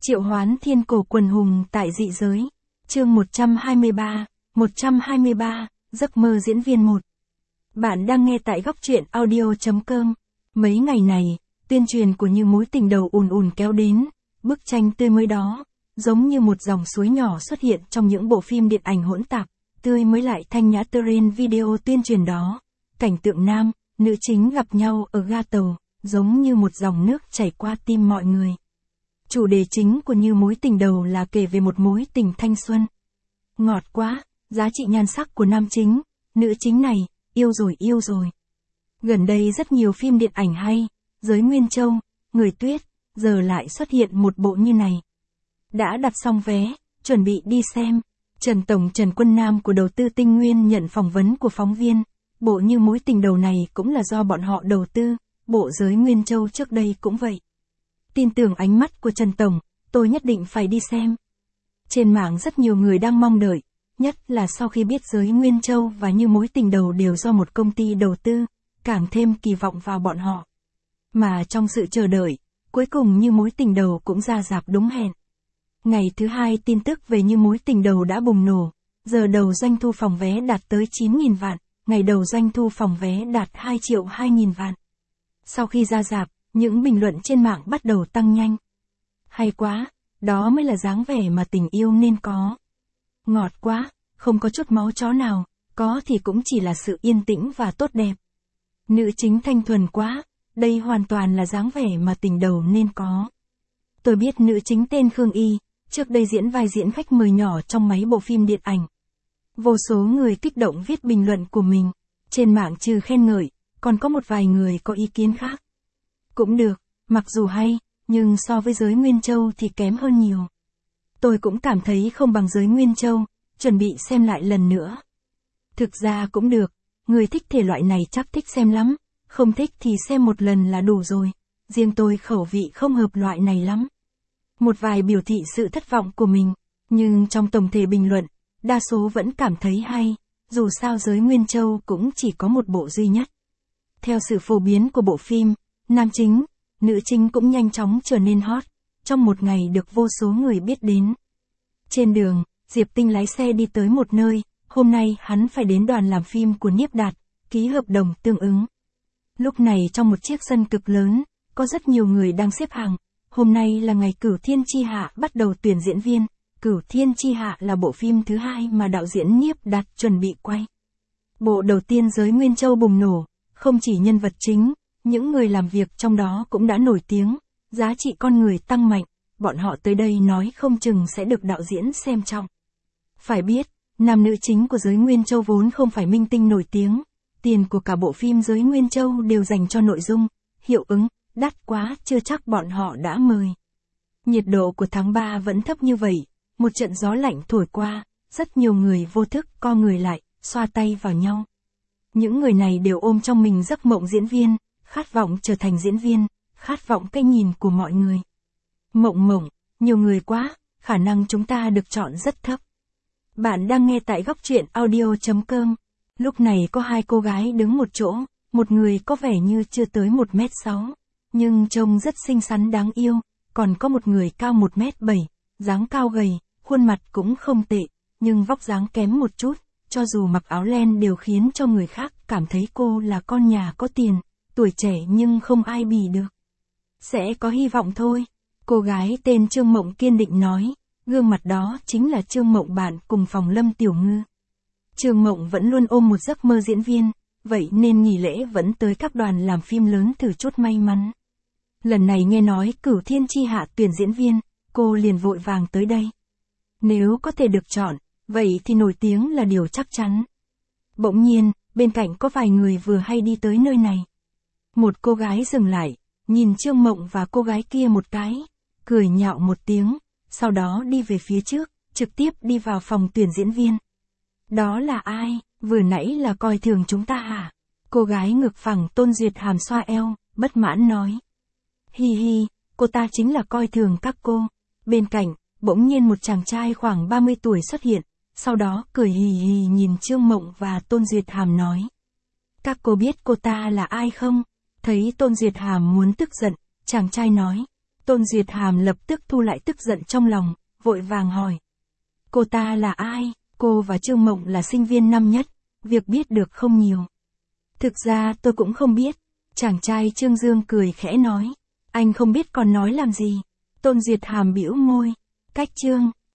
Triệu hoán thiên cổ quần hùng tại dị giới. Chương 123, giấc mơ diễn viên 1. Bạn đang nghe tại góc truyện audio.com. Mấy ngày này, tuyên truyền của Như Mối Tình Đầu ùn ùn kéo đến, bức tranh tươi mới đó, giống như một dòng suối nhỏ xuất hiện trong những bộ phim điện ảnh hỗn tạp, tươi mới lại thanh nhã trên video tuyên truyền đó. Cảnh tượng nam, nữ chính gặp nhau ở ga tàu, giống như một dòng nước chảy qua tim mọi người. Chủ đề chính của Như Mối Tình Đầu là kể về một mối tình thanh xuân. Ngọt quá, giá trị nhan sắc của nam chính, nữ chính này, yêu rồi. Gần đây rất nhiều phim điện ảnh hay, Giới Nguyên Châu, Người Tuyết, giờ lại xuất hiện một bộ như này. Đã đặt xong vé, chuẩn bị đi xem. Trần Quân Nam của đầu tư Tinh Nguyên nhận phỏng vấn của phóng viên. Bộ Như Mối Tình Đầu này cũng là do bọn họ đầu tư, bộ Giới Nguyên Châu trước đây cũng vậy. Tin tưởng ánh mắt của Trần Tổng, tôi nhất định phải đi xem. Trên mạng rất nhiều người đang mong đợi, nhất là sau khi biết Giới Nguyên Châu và Như Mối Tình Đầu đều do một công ty đầu tư, càng thêm kỳ vọng vào bọn họ. Mà trong sự chờ đợi, cuối cùng Như Mối Tình Đầu cũng ra rạp đúng hẹn. Ngày thứ hai tin tức về Như Mối Tình Đầu đã bùng nổ, giờ đầu doanh thu phòng vé đạt tới 9.000 vạn, ngày đầu doanh thu phòng vé đạt 2.200.000 vạn. Sau khi ra rạp, những bình luận trên mạng bắt đầu tăng nhanh. Hay quá, đó mới là dáng vẻ mà tình yêu nên có. Ngọt quá, không có chút máu chó nào, có thì cũng chỉ là sự yên tĩnh và tốt đẹp. Nữ chính thanh thuần quá, đây hoàn toàn là dáng vẻ mà tình đầu nên có. Tôi biết nữ chính tên Khương Y, trước đây diễn vai diễn khách mời nhỏ trong mấy bộ phim điện ảnh. Vô số người kích động viết bình luận của mình, trên mạng trừ khen ngợi, còn có một vài người có ý kiến khác. Cũng được, mặc dù hay, nhưng so với Giới Nguyên Châu thì kém hơn nhiều. Tôi cũng cảm thấy không bằng Giới Nguyên Châu, chuẩn bị xem lại lần nữa. Thực ra cũng được, người thích thể loại này chắc thích xem lắm, không thích thì xem một lần là đủ rồi. Riêng tôi khẩu vị không hợp loại này lắm. Một vài biểu thị sự thất vọng của mình, nhưng trong tổng thể bình luận, đa số vẫn cảm thấy hay, dù sao Giới Nguyên Châu cũng chỉ có một bộ duy nhất. Theo sự phổ biến của bộ phim, nam chính, nữ chính cũng nhanh chóng trở nên hot, trong một ngày được vô số người biết đến. Trên đường, Diệp Tinh lái xe đi tới một nơi, hôm nay hắn phải đến đoàn làm phim của Niếp Đạt, ký hợp đồng tương ứng. Lúc này trong một chiếc sân cực lớn, có rất nhiều người đang xếp hàng. Hôm nay là ngày Cửu Thiên Chi Hạ bắt đầu tuyển diễn viên. Cửu Thiên Chi Hạ là bộ phim thứ hai mà đạo diễn Niếp Đạt chuẩn bị quay. Bộ đầu tiên Giới Nguyên Châu bùng nổ, không chỉ nhân vật chính, những người làm việc trong đó cũng đã nổi tiếng, giá trị con người tăng mạnh, bọn họ tới đây nói không chừng sẽ được đạo diễn xem trọng. Phải biết, nam nữ chính của Giới Nguyên Châu vốn không phải minh tinh nổi tiếng, tiền của cả bộ phim Giới Nguyên Châu đều dành cho nội dung, hiệu ứng, đắt quá chưa chắc bọn họ đã mời. Nhiệt độ của tháng 3 vẫn thấp như vậy, một trận gió lạnh thổi qua, rất nhiều người vô thức co người lại, xoa tay vào nhau. Những người này đều ôm trong mình giấc mộng diễn viên, khát vọng trở thành diễn viên, khát vọng cái nhìn của mọi người. Mộng, nhiều người quá, khả năng chúng ta được chọn rất thấp. Bạn đang nghe tại góc truyện audio.com. Lúc này có hai cô gái đứng một chỗ, một người có vẻ như chưa tới 1m6, nhưng trông rất xinh xắn đáng yêu, còn có một người cao 1m7, dáng cao gầy, khuôn mặt cũng không tệ, nhưng vóc dáng kém một chút, cho dù mặc áo len đều khiến cho người khác cảm thấy cô là con nhà có tiền, tuổi trẻ nhưng không ai bì được. Sẽ có hy vọng thôi, cô gái tên Trương Mộng kiên định nói, gương mặt đó chính là Trương Mộng bạn cùng phòng Lâm Tiểu Ngư. Trương Mộng vẫn luôn ôm một giấc mơ diễn viên, vậy nên nghỉ lễ vẫn tới các đoàn làm phim lớn thử chút may mắn. Lần này nghe nói Cửu Thiên Chi Hạ tuyển diễn viên, cô liền vội vàng tới đây. Nếu có thể được chọn, vậy thì nổi tiếng là điều chắc chắn. Bỗng nhiên, bên cạnh có vài người vừa hay đi tới nơi này. Một cô gái dừng lại, nhìn Trương Mộng và cô gái kia một cái, cười nhạo một tiếng, sau đó đi về phía trước, trực tiếp đi vào phòng tuyển diễn viên. Đó là ai, vừa nãy là coi thường chúng ta hả? Cô gái ngực phẳng Tôn Duyệt Hàm xoa eo, bất mãn nói. Hi, cô ta chính là coi thường các cô. Bên cạnh, bỗng nhiên một chàng trai khoảng 30 tuổi xuất hiện, sau đó cười hì nhìn Trương Mộng và Tôn Duyệt Hàm nói. Các cô biết cô ta là ai không? Thấy Tôn Duyệt Hàm muốn tức giận, chàng trai nói. Tôn Duyệt Hàm lập tức thu lại tức giận trong lòng, vội vàng hỏi. Cô ta là ai? Cô và Trương Mộng là sinh viên năm nhất, việc biết được không nhiều. Thực ra tôi cũng không biết. Chàng trai Trương Dương cười khẽ nói. Anh không biết còn nói làm gì. Tôn Duyệt Hàm bĩu môi. Cách Trương